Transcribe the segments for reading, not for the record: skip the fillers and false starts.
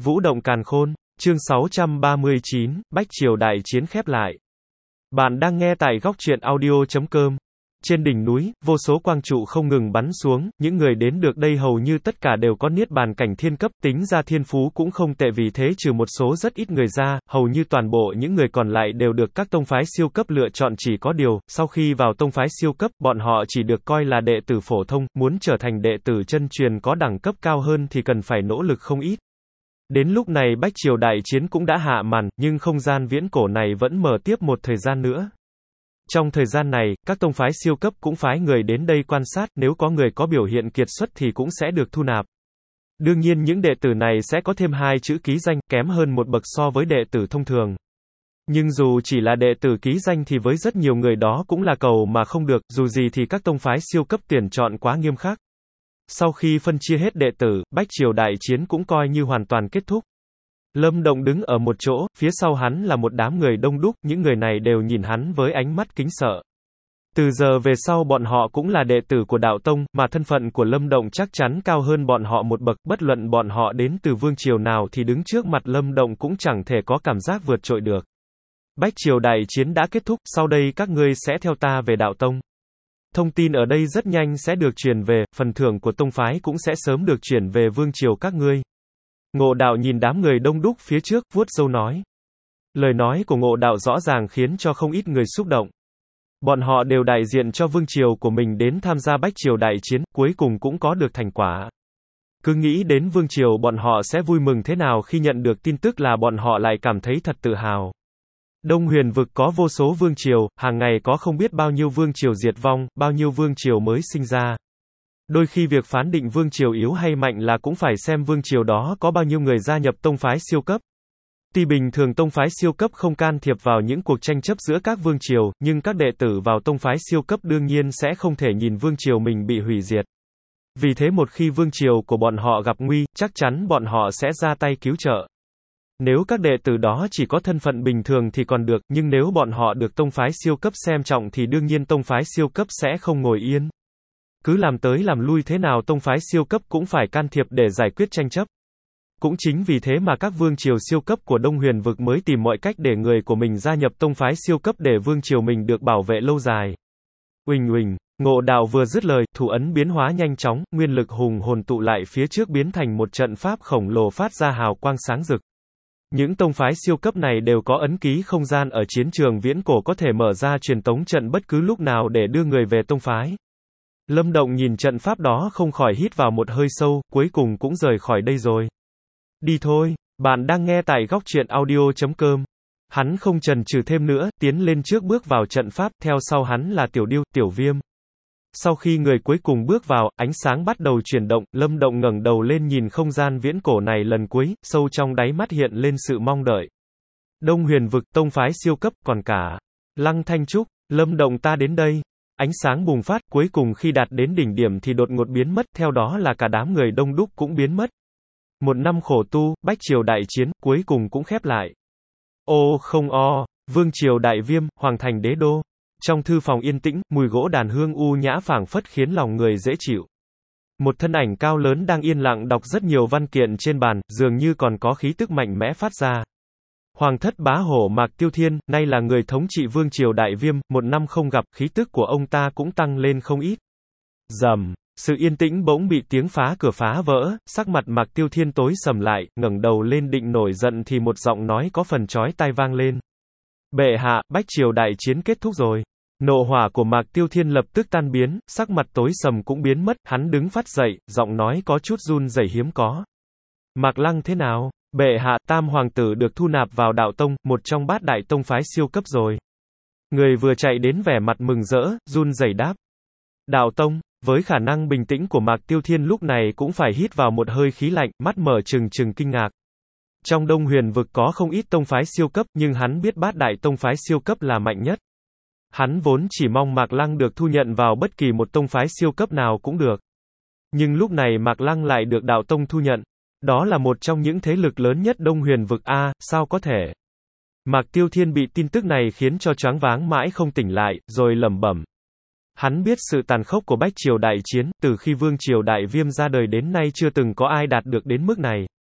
Vũ động càn khôn, chương 639, Bách Triều đại chiến khép lại. Bạn đang nghe tại góc truyện audio.com. Trên đỉnh núi, vô số quang trụ không ngừng bắn xuống, những người đến được đây hầu như tất cả đều có niết bàn cảnh thiên cấp, tính ra thiên phú cũng không tệ, vì thế trừ một số rất ít người ra, hầu như toàn bộ những người còn lại đều được các tông phái siêu cấp lựa chọn, chỉ có điều, sau khi vào tông phái siêu cấp, bọn họ chỉ được coi là đệ tử phổ thông, muốn trở thành đệ tử chân truyền có đẳng cấp cao hơn thì cần phải nỗ lực không ít. Đến lúc này Bách Triều đại chiến cũng đã hạ màn, nhưng không gian viễn cổ này vẫn mở tiếp một thời gian nữa. Trong thời gian này, các tông phái siêu cấp cũng phái người đến đây quan sát, nếu có người có biểu hiện kiệt xuất thì cũng sẽ được thu nạp. Đương nhiên những đệ tử này sẽ có thêm 2 chữ ký danh, kém hơn một bậc so với đệ tử thông thường. Nhưng dù chỉ là đệ tử ký danh thì với rất nhiều người đó cũng là cầu mà không được, dù gì thì các tông phái siêu cấp tuyển chọn quá nghiêm khắc. Sau khi phân chia hết đệ tử, Bách Triều đại chiến cũng coi như hoàn toàn kết thúc. Lâm Động đứng ở một chỗ, phía sau hắn là một đám người đông đúc, những người này đều nhìn hắn với ánh mắt kính sợ. Từ giờ về sau bọn họ cũng là đệ tử của đạo tông, mà thân phận của Lâm Động chắc chắn cao hơn bọn họ một bậc, bất luận bọn họ đến từ vương triều nào thì đứng trước mặt Lâm Động cũng chẳng thể có cảm giác vượt trội được. Bách Triều đại chiến đã kết thúc, sau đây các ngươi sẽ theo ta về đạo tông. Thông tin ở đây rất nhanh sẽ được truyền về, phần thưởng của tông phái cũng sẽ sớm được chuyển về vương triều các ngươi. Ngộ Đạo nhìn đám người đông đúc phía trước, vuốt râu nói. Lời nói của Ngộ Đạo rõ ràng khiến cho không ít người xúc động. Bọn họ đều đại diện cho vương triều của mình đến tham gia Bách Triều đại chiến, cuối cùng cũng có được thành quả. Cứ nghĩ đến vương triều bọn họ sẽ vui mừng thế nào khi nhận được tin tức là bọn họ lại cảm thấy thật tự hào. Đông Huyền vực có vô số vương triều, hàng ngày có không biết bao nhiêu vương triều diệt vong, bao nhiêu vương triều mới sinh ra. Đôi khi việc phán định vương triều yếu hay mạnh là cũng phải xem vương triều đó có bao nhiêu người gia nhập tông phái siêu cấp. Tuy bình thường tông phái siêu cấp không can thiệp vào những cuộc tranh chấp giữa các vương triều, nhưng các đệ tử vào tông phái siêu cấp đương nhiên sẽ không thể nhìn vương triều mình bị hủy diệt. Vì thế một khi vương triều của bọn họ gặp nguy, chắc chắn bọn họ sẽ ra tay cứu trợ. Nếu các đệ tử đó chỉ có thân phận bình thường thì còn được, nhưng nếu bọn họ được tông phái siêu cấp xem trọng thì đương nhiên tông phái siêu cấp sẽ không ngồi yên. Cứ làm tới làm lui thế nào tông phái siêu cấp cũng phải can thiệp để giải quyết tranh chấp. Cũng chính vì thế mà các vương triều siêu cấp của Đông Huyền vực mới tìm mọi cách để người của mình gia nhập tông phái siêu cấp để vương triều mình được bảo vệ lâu dài. Uỳnh uỳnh, Ngộ Đạo vừa dứt lời, thủ ấn biến hóa nhanh chóng, nguyên lực hùng hồn tụ lại phía trước biến thành một trận pháp khổng lồ phát ra hào quang sáng rực. Những tông phái siêu cấp này đều có ấn ký không gian ở chiến trường viễn cổ có thể mở ra truyền tống trận bất cứ lúc nào để đưa người về tông phái. Lâm Động nhìn trận pháp đó không khỏi hít vào một hơi sâu, cuối cùng cũng rời khỏi đây rồi. Đi thôi, bạn đang nghe tại góc truyện audio.com. Hắn không chần chừ thêm nữa, tiến lên trước bước vào trận pháp, theo sau hắn là Tiểu Điêu, Tiểu Viêm. Sau khi người cuối cùng bước vào, ánh sáng bắt đầu chuyển động, Lâm Động ngẩng đầu lên nhìn không gian viễn cổ này lần cuối, sâu trong đáy mắt hiện lên sự mong đợi. Đông Huyền vực, tông phái siêu cấp, còn cả Lăng Thanh Trúc, Lâm Động ta đến đây. Ánh sáng bùng phát, cuối cùng khi đạt đến đỉnh điểm thì đột ngột biến mất, theo đó là cả đám người đông đúc cũng biến mất. Một năm khổ tu, Bách Triều đại chiến, cuối cùng cũng khép lại. Ô không o, Vương Triều đại viêm, Hoàng thành đế đô. Trong thư phòng yên tĩnh, mùi gỗ đàn hương u nhã phảng phất khiến lòng người dễ chịu. Một thân ảnh cao lớn đang yên lặng đọc rất nhiều văn kiện trên bàn, dường như còn có khí tức mạnh mẽ phát ra. Hoàng thất bá hổ Mạc Tiêu Thiên, nay là người thống trị Vương Triều đại viêm, một năm không gặp, khí tức của ông ta cũng tăng lên không ít. Rầm, sự yên tĩnh bỗng bị tiếng phá cửa phá vỡ, sắc mặt Mạc Tiêu Thiên tối sầm lại, ngẩng đầu lên định nổi giận thì một giọng nói có phần chói tai vang lên. Bệ hạ, Bách Triều đại chiến kết thúc rồi. Nộ hỏa của Mạc Tiêu Thiên lập tức tan biến, sắc mặt tối sầm cũng biến mất, hắn đứng phát dậy, giọng nói có chút run rẩy hiếm có. Mạc Lăng thế nào? Bệ hạ, Tam hoàng tử được thu nạp vào đạo tông, một trong bát đại tông phái siêu cấp rồi. Người vừa chạy đến vẻ mặt mừng rỡ, run rẩy đáp. Đạo tông, với khả năng bình tĩnh của Mạc Tiêu Thiên lúc này cũng phải hít vào một hơi khí lạnh, mắt mở trừng trừng kinh ngạc. Trong Đông Huyền vực có không ít tông phái siêu cấp, nhưng hắn biết bát đại tông phái siêu cấp là mạnh nhất. Hắn vốn chỉ mong Mạc Lăng được thu nhận vào bất kỳ một tông phái siêu cấp nào cũng được. Nhưng lúc này Mạc Lăng lại được đạo tông thu nhận. Đó là một trong những thế lực lớn nhất Đông Huyền vực a, sao có thể? Mạc Tiêu Thiên bị tin tức này khiến cho choáng váng mãi không tỉnh lại, rồi lẩm bẩm. Hắn biết sự tàn khốc của Bách Triều đại chiến, từ khi Vương Triều đại viêm ra đời đến nay chưa từng có ai đạt được đến mức này.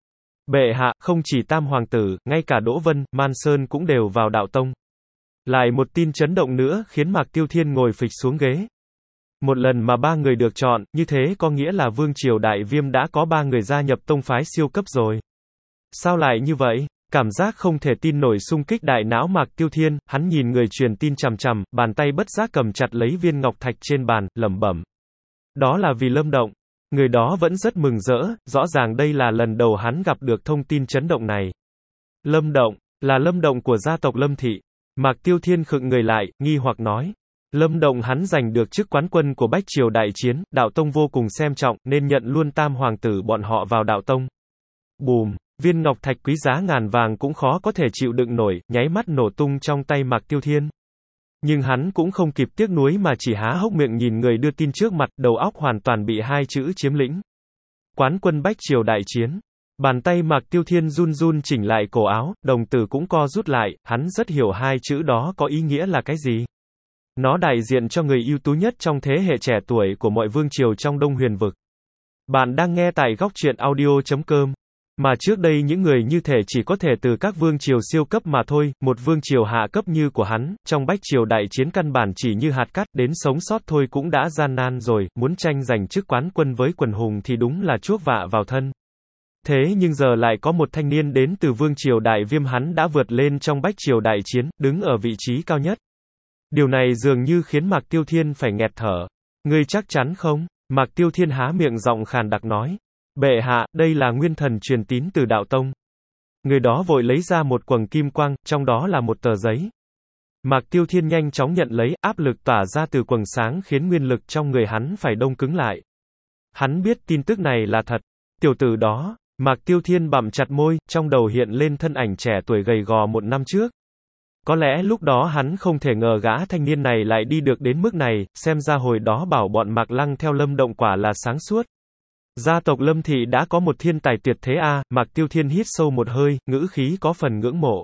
Bệ hạ, không chỉ Tam Hoàng tử, ngay cả Đỗ Vân, Man Sơn cũng đều vào đạo tông. Lại một tin chấn động nữa khiến Mạc Tiêu Thiên ngồi phịch xuống ghế. Một lần mà 3 người được chọn, như thế có nghĩa là Vương Triều Đại Viêm đã có 3 người gia nhập tông phái siêu cấp rồi. Sao lại như vậy? Cảm giác không thể tin nổi xung kích đại não Mạc Tiêu Thiên, hắn nhìn người truyền tin chằm chằm, bàn tay bất giác cầm chặt lấy viên ngọc thạch trên bàn, lẩm bẩm. Đó là vì Lâm Động. Người đó vẫn rất mừng rỡ, rõ ràng đây là lần đầu hắn gặp được thông tin chấn động này. Lâm Động, là Lâm Động của gia tộc Lâm Thị. Mạc Tiêu Thiên khựng người lại, nghi hoặc nói. Lâm Động hắn giành được chức quán quân của Bách Triều Đại Chiến, đạo tông vô cùng xem trọng, nên nhận luôn Tam Hoàng tử bọn họ vào đạo tông. Bùm, viên ngọc thạch quý giá ngàn vàng cũng khó có thể chịu đựng nổi, nháy mắt nổ tung trong tay Mạc Tiêu Thiên. Nhưng hắn cũng không kịp tiếc nuối mà chỉ há hốc miệng nhìn người đưa tin trước mặt, đầu óc hoàn toàn bị 2 chữ chiếm lĩnh. Quán quân Bách Triều Đại Chiến. Bàn tay Mạc Tiêu Thiên run run chỉnh lại cổ áo, đồng tử cũng co rút lại, hắn rất hiểu 2 chữ đó có ý nghĩa là cái gì. Nó đại diện cho người ưu tú nhất trong thế hệ trẻ tuổi của mọi vương triều trong Đông Huyền vực. Bạn đang nghe tại góc truyện audio.com. Mà trước đây những người như thể chỉ có thể từ các vương triều siêu cấp mà thôi, một vương triều hạ cấp như của hắn, trong Bách Triều Đại Chiến căn bản chỉ như hạt cát, đến sống sót thôi cũng đã gian nan rồi, muốn tranh giành chức quán quân với quần hùng thì đúng là chuốc vạ vào thân. Thế nhưng giờ lại có một thanh niên đến từ vương triều Đại Viêm, hắn đã vượt lên trong Bách Triều Đại Chiến, đứng ở vị trí cao nhất. Điều này dường như khiến Mạc Tiêu Thiên phải nghẹt thở. Ngươi chắc chắn không? Mạc Tiêu Thiên há miệng giọng khàn đặc nói. Bệ hạ, đây là nguyên thần truyền tín từ đạo tông. Người đó vội lấy ra một quầng kim quang, trong đó là một tờ giấy. Mạc Tiêu Thiên nhanh chóng nhận lấy, áp lực tỏa ra từ quầng sáng khiến nguyên lực trong người hắn phải đông cứng lại. Hắn biết tin tức này là thật. Tiểu tử đó, Mạc Tiêu Thiên bặm chặt môi, trong đầu hiện lên thân ảnh trẻ tuổi gầy gò 1 năm trước. Có lẽ lúc đó hắn không thể ngờ gã thanh niên này lại đi được đến mức này, xem ra hồi đó bảo bọn Mạc Lăng theo Lâm Động quả là sáng suốt. Gia tộc Lâm Thị đã có một thiên tài tuyệt thế a. Mạc Tiêu Thiên hít sâu một hơi, ngữ khí có phần ngưỡng mộ.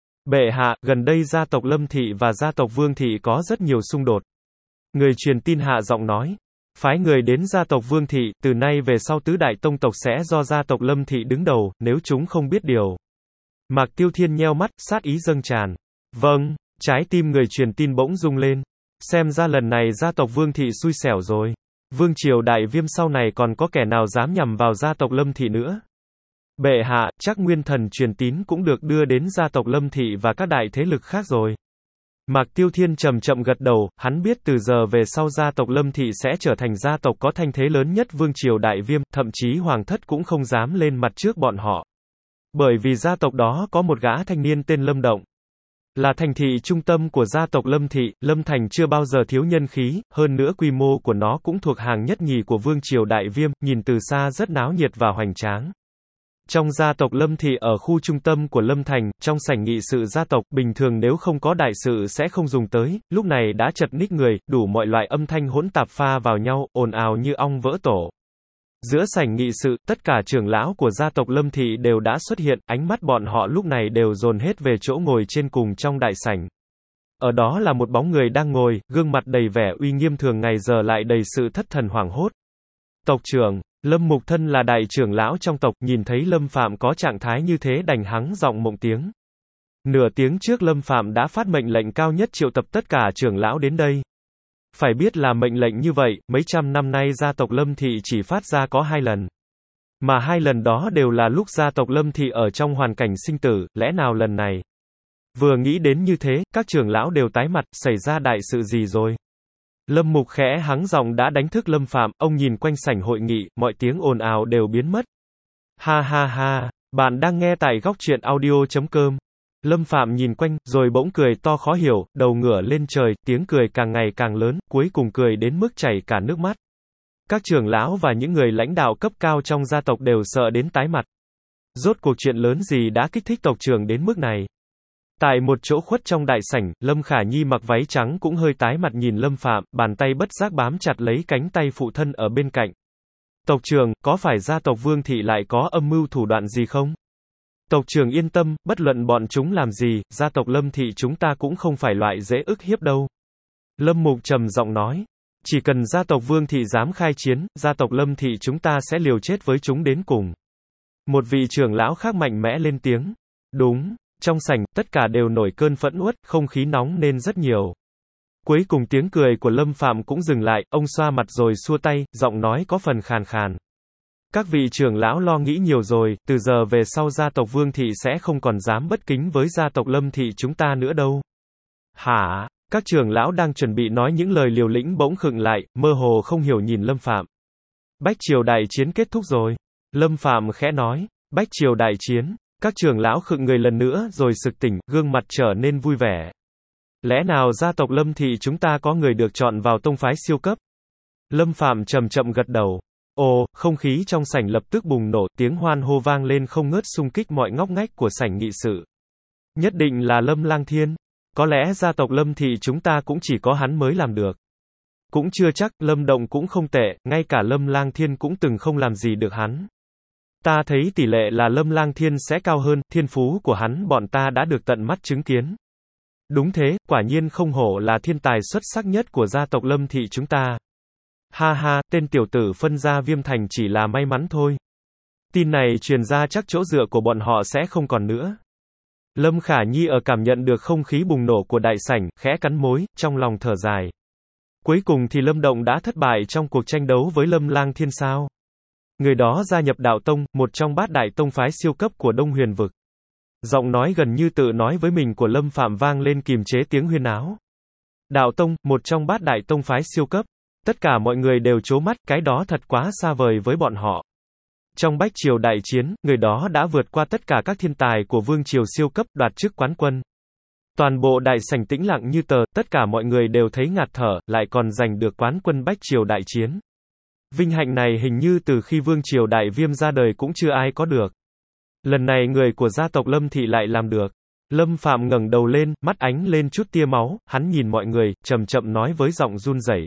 Bệ hạ, gần đây gia tộc Lâm Thị và gia tộc Vương Thị có rất nhiều xung đột. Người truyền tin hạ giọng nói. Phái người đến gia tộc Vương Thị, từ nay về sau tứ đại tông tộc sẽ do gia tộc Lâm Thị đứng đầu, nếu chúng không biết điều. Mạc Tiêu Thiên nheo mắt, sát ý dâng tràn. Vâng, trái tim người truyền tin bỗng rung lên. Xem ra lần này gia tộc Vương Thị xui xẻo rồi. Vương triều Đại Viêm sau này còn có kẻ nào dám nhằm vào gia tộc Lâm Thị nữa. Bệ hạ, chắc nguyên thần truyền tín cũng được đưa đến gia tộc Lâm Thị và các đại thế lực khác rồi. Mạc Tiêu Thiên chậm chậm gật đầu, hắn biết từ giờ về sau gia tộc Lâm Thị sẽ trở thành gia tộc có thanh thế lớn nhất Vương triều Đại Viêm, thậm chí hoàng thất cũng không dám lên mặt trước bọn họ. Bởi vì gia tộc đó có một gã thanh niên tên Lâm Động. Là thành thị trung tâm của gia tộc Lâm Thị, Lâm Thành chưa bao giờ thiếu nhân khí, hơn nữa quy mô của nó cũng thuộc hàng nhất nhì của Vương triều Đại Viêm, nhìn từ xa rất náo nhiệt và hoành tráng. Trong gia tộc Lâm Thị ở khu trung tâm của Lâm Thành, trong sảnh nghị sự gia tộc, bình thường nếu không có đại sự sẽ không dùng tới, lúc này đã chật ních người, đủ mọi loại âm thanh hỗn tạp pha vào nhau, ồn ào như ong vỡ tổ. Giữa sảnh nghị sự, tất cả trưởng lão của gia tộc Lâm Thị đều đã xuất hiện, ánh mắt bọn họ lúc này đều dồn hết về chỗ ngồi trên cùng trong đại sảnh. Ở đó là một bóng người đang ngồi, gương mặt đầy vẻ uy nghiêm thường ngày giờ lại đầy sự thất thần hoảng hốt. Tộc trưởng, Lâm Mục thân là đại trưởng lão trong tộc, nhìn thấy Lâm Phạm có trạng thái như thế đành hắng giọng mộng tiếng. Nửa tiếng trước Lâm Phạm đã phát mệnh lệnh cao nhất triệu tập tất cả trưởng lão đến đây. Phải biết là mệnh lệnh như vậy, mấy trăm năm nay gia tộc Lâm Thị chỉ phát ra có 2 lần. Mà 2 lần đó đều là lúc gia tộc Lâm Thị ở trong hoàn cảnh sinh tử, lẽ nào lần này? Vừa nghĩ đến như thế, các trưởng lão đều tái mặt, xảy ra đại sự gì rồi? Lâm Mục khẽ hắng giọng đã đánh thức Lâm Phạm, ông nhìn quanh sảnh hội nghị, mọi tiếng ồn ào đều biến mất. Ha ha ha, bạn đang nghe tại góc truyện audio.com. Lâm Phạm nhìn quanh, rồi bỗng cười to khó hiểu, đầu ngửa lên trời, tiếng cười càng ngày càng lớn, cuối cùng cười đến mức chảy cả nước mắt. Các trưởng lão và những người lãnh đạo cấp cao trong gia tộc đều sợ đến tái mặt. Rốt cuộc chuyện lớn gì đã kích thích tộc trưởng đến mức này? Tại một chỗ khuất trong đại sảnh, Lâm Khả Nhi mặc váy trắng cũng hơi tái mặt nhìn Lâm Phạm, bàn tay bất giác bám chặt lấy cánh tay phụ thân ở bên cạnh. Tộc trưởng, có phải gia tộc Vương Thị lại có âm mưu thủ đoạn gì không? Tộc trưởng yên tâm, bất luận bọn chúng làm gì, gia tộc Lâm Thị chúng ta cũng không phải loại dễ ức hiếp đâu. Lâm Mục trầm giọng nói. Chỉ cần gia tộc Vương Thị dám khai chiến, gia tộc Lâm Thị chúng ta sẽ liều chết với chúng đến cùng. Một vị trưởng lão khác mạnh mẽ lên tiếng. Đúng, trong sảnh, tất cả đều nổi cơn phẫn uất, không khí nóng nên rất nhiều. Cuối cùng tiếng cười của Lâm Phạm cũng dừng lại, ông xoa mặt rồi xua tay, giọng nói có phần khàn khàn. Các vị trưởng lão lo nghĩ nhiều rồi, từ giờ về sau gia tộc Vương Thị sẽ không còn dám bất kính với gia tộc Lâm Thị chúng ta nữa đâu. Hả? Các trưởng lão đang chuẩn bị nói những lời liều lĩnh bỗng khựng lại, mơ hồ không hiểu nhìn Lâm Phạm. Bách triều đại chiến kết thúc rồi. Lâm Phạm khẽ nói, bách triều đại chiến. Các trưởng lão khựng người lần nữa rồi sực tỉnh, gương mặt trở nên vui vẻ. Lẽ nào gia tộc Lâm Thị chúng ta có người được chọn vào tông phái siêu cấp? Lâm Phạm chậm chậm gật đầu. Ồ, không khí trong sảnh lập tức bùng nổ, tiếng hoan hô vang lên không ngớt xung kích mọi ngóc ngách của sảnh nghị sự. Nhất định là Lâm Lang Thiên. Có lẽ gia tộc Lâm Thị chúng ta cũng chỉ có hắn mới làm được. Cũng chưa chắc, Lâm Động cũng không tệ, ngay cả Lâm Lang Thiên cũng từng không làm gì được hắn. Ta thấy tỷ lệ là Lâm Lang Thiên sẽ cao hơn, thiên phú của hắn bọn ta đã được tận mắt chứng kiến. Đúng thế, quả nhiên không hổ là thiên tài xuất sắc nhất của gia tộc Lâm Thị chúng ta. Ha ha, tên tiểu tử phân gia Viêm Thành chỉ là may mắn thôi. Tin này truyền ra chắc chỗ dựa của bọn họ sẽ không còn nữa. Lâm Khả Nhi ở cảm nhận được không khí bùng nổ của đại sảnh, khẽ cắn môi, trong lòng thở dài. Cuối cùng thì Lâm Động đã thất bại trong cuộc tranh đấu với Lâm Lang Thiên sao? Người đó gia nhập Đạo Tông, một trong bát đại tông phái siêu cấp của Đông Huyền vực. Giọng nói gần như tự nói với mình của Lâm Phạm vang lên kìm chế tiếng huyên náo. Đạo Tông, một trong bát đại tông phái siêu cấp. Tất cả mọi người đều trố mắt, cái đó thật quá xa vời với bọn họ. Trong bách triều đại chiến, người đó đã vượt qua tất cả các thiên tài của vương triều siêu cấp, đoạt chức quán quân. Toàn bộ đại sảnh tĩnh lặng như tờ, tất cả mọi người đều thấy ngạt thở, lại còn giành được quán quân bách triều đại chiến. Vinh hạnh này hình như từ khi vương triều đại viêm ra đời cũng chưa ai có được. Lần này người của gia tộc Lâm Thị lại làm được. Lâm Phạm ngẩng đầu lên, mắt ánh lên chút tia máu, hắn nhìn mọi người, chậm chậm nói với giọng run rẩy.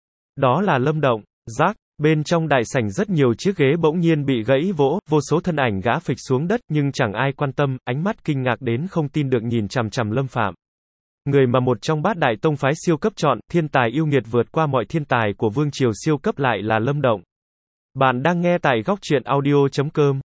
Đó là Lâm Động. Rác, bên trong đại sảnh rất nhiều chiếc ghế bỗng nhiên bị gãy vỗ, vô số thân ảnh ngã phịch xuống đất, nhưng chẳng ai quan tâm, ánh mắt kinh ngạc đến không tin được nhìn chằm chằm Lâm Phạm. Người mà một trong bát đại tông phái siêu cấp chọn, thiên tài yêu nghiệt vượt qua mọi thiên tài của vương triều siêu cấp lại là Lâm Động. Bạn đang nghe tại góc truyện audio.com.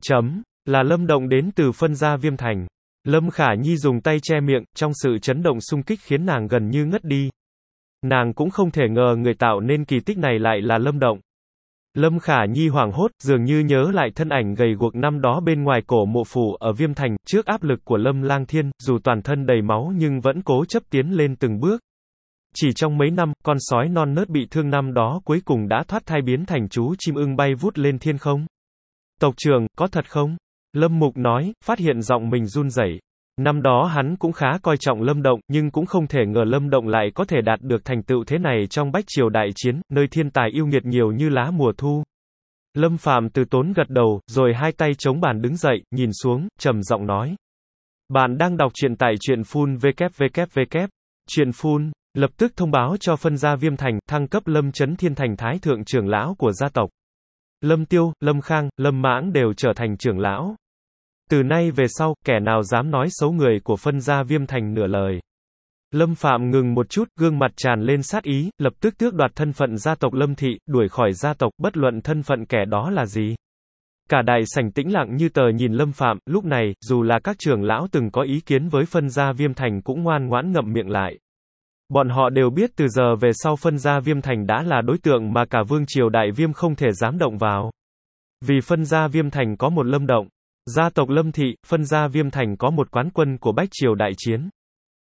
Là Lâm Động đến từ phân gia Viêm Thành. Lâm Khả Nhi dùng tay che miệng, trong sự chấn động xung kích khiến nàng gần như ngất đi. Nàng cũng không thể ngờ người tạo nên kỳ tích này lại là Lâm Động. Lâm Khả Nhi hoảng hốt, dường như nhớ lại thân ảnh gầy guộc năm đó bên ngoài cổ mộ phủ ở Viêm Thành, trước áp lực của Lâm Lang Thiên, dù toàn thân đầy máu nhưng vẫn cố chấp tiến lên từng bước. Chỉ trong mấy năm, con sói non nớt bị thương năm đó cuối cùng đã thoát thai biến thành chú chim ưng bay vút lên thiên không. Tộc trưởng, có thật không? Lâm Mục nói, phát hiện giọng mình run rẩy. Năm đó hắn cũng khá coi trọng Lâm Động, nhưng cũng không thể ngờ Lâm Động lại có thể đạt được thành tựu thế này trong bách triều đại chiến, nơi thiên tài yêu nghiệt nhiều như lá mùa thu. Lâm Phạm từ tốn gật đầu, rồi hai tay chống bàn đứng dậy, nhìn xuống, trầm giọng nói. Bạn đang đọc truyện tại truyện Full www. Truyện Full, lập tức thông báo cho phân gia Viêm Thành, thăng cấp Lâm Chấn Thiên thành thái thượng trưởng lão của gia tộc. Lâm Tiêu, Lâm Khang, Lâm Mãng đều trở thành trưởng lão. Từ nay về sau, kẻ nào dám nói xấu người của phân gia Viêm Thành nửa lời. Lâm Phạm ngừng một chút, gương mặt tràn lên sát ý, lập tức tước đoạt thân phận gia tộc Lâm Thị, đuổi khỏi gia tộc, bất luận thân phận kẻ đó là gì. Cả đại sảnh tĩnh lặng như tờ nhìn Lâm Phạm, lúc này, dù là các trưởng lão từng có ý kiến với phân gia Viêm Thành cũng ngoan ngoãn ngậm miệng lại. Bọn họ đều biết từ giờ về sau phân gia Viêm Thành đã là đối tượng mà cả vương triều đại viêm không thể dám động vào. Vì phân gia Viêm Thành có một Lâm Động. Gia tộc Lâm Thị, phân gia Viêm Thành có một quán quân của bách triều đại chiến.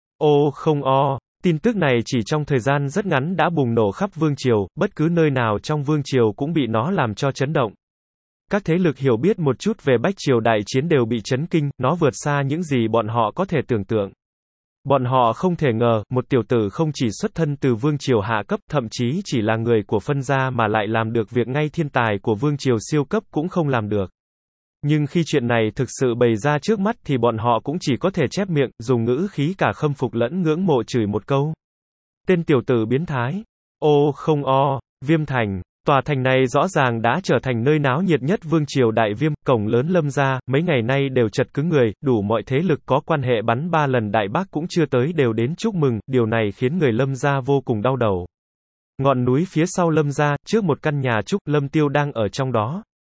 Ô không o, tin tức này chỉ trong thời gian rất ngắn đã bùng nổ khắp vương triều, bất cứ nơi nào trong vương triều cũng bị nó làm cho chấn động. Các thế lực hiểu biết một chút về bách triều đại chiến đều bị chấn kinh, nó vượt xa những gì bọn họ có thể tưởng tượng. Bọn họ không thể ngờ, một tiểu tử không chỉ xuất thân từ vương triều hạ cấp, thậm chí chỉ là người của phân gia mà lại làm được việc ngay thiên tài của vương triều siêu cấp cũng không làm được. Nhưng khi chuyện này thực sự bày ra trước mắt thì bọn họ cũng chỉ có thể chép miệng, dùng ngữ khí cả khâm phục lẫn ngưỡng mộ chửi một câu. Tên tiểu tử biến thái. Ô không o, Viêm Thành. Tòa thành này rõ ràng đã trở thành nơi náo nhiệt nhất vương triều đại viêm, cổng lớn Lâm gia, mấy ngày nay đều chật cứng người, đủ mọi thế lực có quan hệ bắn 3 lần đại bác cũng chưa tới đều đến chúc mừng, điều này khiến người Lâm gia vô cùng đau đầu. Ngọn núi phía sau Lâm gia, trước một căn nhà trúc, Lâm Tiêu đang ở trong đó.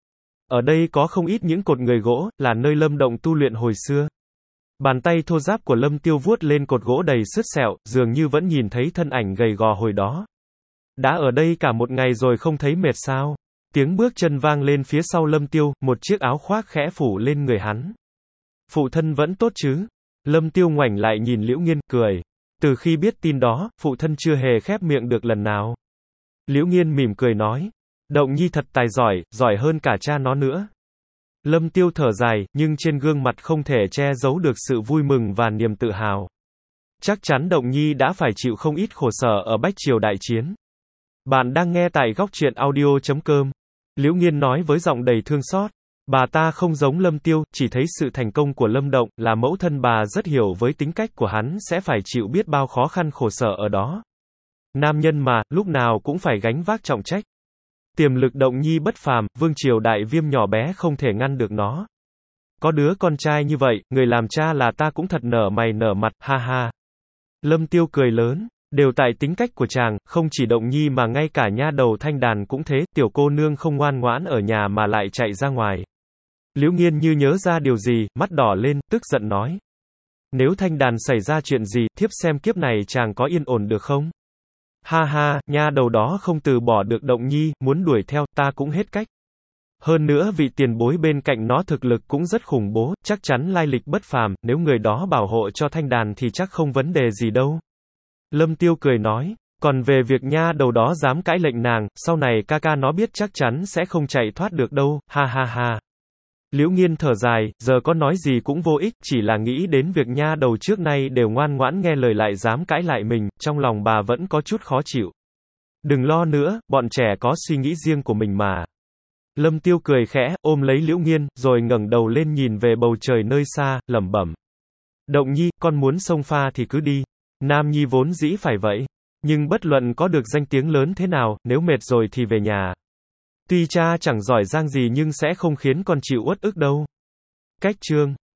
Ở đây có không ít những cột người gỗ, là nơi Lâm Động tu luyện hồi xưa. Bàn tay thô ráp của Lâm Tiêu vuốt lên cột gỗ đầy sứt sẹo, dường như vẫn nhìn thấy thân ảnh gầy gò hồi đó. Đã ở đây cả một ngày rồi không thấy mệt sao? Tiếng bước chân vang lên phía sau Lâm Tiêu, một chiếc áo khoác khẽ phủ lên người hắn. Phụ thân vẫn tốt chứ? Lâm Tiêu ngoảnh lại nhìn Liễu Nghiên, cười. Từ khi biết tin đó, phụ thân chưa hề khép miệng được lần nào. Liễu Nghiên mỉm cười nói. Động Nhi thật tài giỏi, giỏi hơn cả cha nó nữa. Lâm Tiêu thở dài, nhưng trên gương mặt không thể che giấu được sự vui mừng và niềm tự hào. Chắc chắn Động Nhi đã phải chịu không ít khổ sở ở Bách Triều đại chiến. Bạn đang nghe tại góc truyện audio.com. Liễu Nghiên nói với giọng đầy thương xót. Bà ta không giống Lâm Tiêu, chỉ thấy sự thành công của Lâm Động, là mẫu thân bà rất hiểu với tính cách của hắn sẽ phải chịu biết bao khó khăn khổ sở ở đó. Nam nhân mà, lúc nào cũng phải gánh vác trọng trách. Tiềm lực Động Nhi bất phàm, vương triều đại viêm nhỏ bé không thể ngăn được nó. Có đứa con trai như vậy, người làm cha là ta cũng thật nở mày nở mặt, ha ha. Lâm Tiêu cười lớn. Đều tại tính cách của chàng, không chỉ Động Nhi mà ngay cả nha đầu Thanh Đàn cũng thế, tiểu cô nương không ngoan ngoãn ở nhà mà lại chạy ra ngoài. Liễu Nghiên như nhớ ra điều gì, mắt đỏ lên, tức giận nói. Nếu Thanh Đàn xảy ra chuyện gì, thiếp xem kiếp này chàng có yên ổn được không? Ha ha, nha đầu đó không từ bỏ được Động Nhi, muốn đuổi theo, ta cũng hết cách. Hơn nữa vị tiền bối bên cạnh nó thực lực cũng rất khủng bố, chắc chắn lai lịch bất phàm, nếu người đó bảo hộ cho Thanh Đàn thì chắc không vấn đề gì đâu. Lâm Tiêu cười nói, còn về việc nha đầu đó dám cãi lệnh nàng, sau này ca ca nó biết chắc chắn sẽ không chạy thoát được đâu, ha ha ha. Liễu Nghiên thở dài, giờ có nói gì cũng vô ích, chỉ là nghĩ đến việc nha đầu trước nay đều ngoan ngoãn nghe lời lại dám cãi lại mình, trong lòng bà vẫn có chút khó chịu. Đừng lo nữa, bọn trẻ có suy nghĩ riêng của mình mà. Lâm Tiêu cười khẽ, ôm lấy Liễu Nghiên, rồi ngẩng đầu lên nhìn về bầu trời nơi xa, lẩm bẩm. Động Nhi, con muốn xông pha thì cứ đi. Nam nhi vốn dĩ phải vậy. Nhưng bất luận có được danh tiếng lớn thế nào, nếu mệt rồi thì về nhà. Tuy cha chẳng giỏi giang gì nhưng sẽ không khiến con chịu uất ức đâu. Cách chương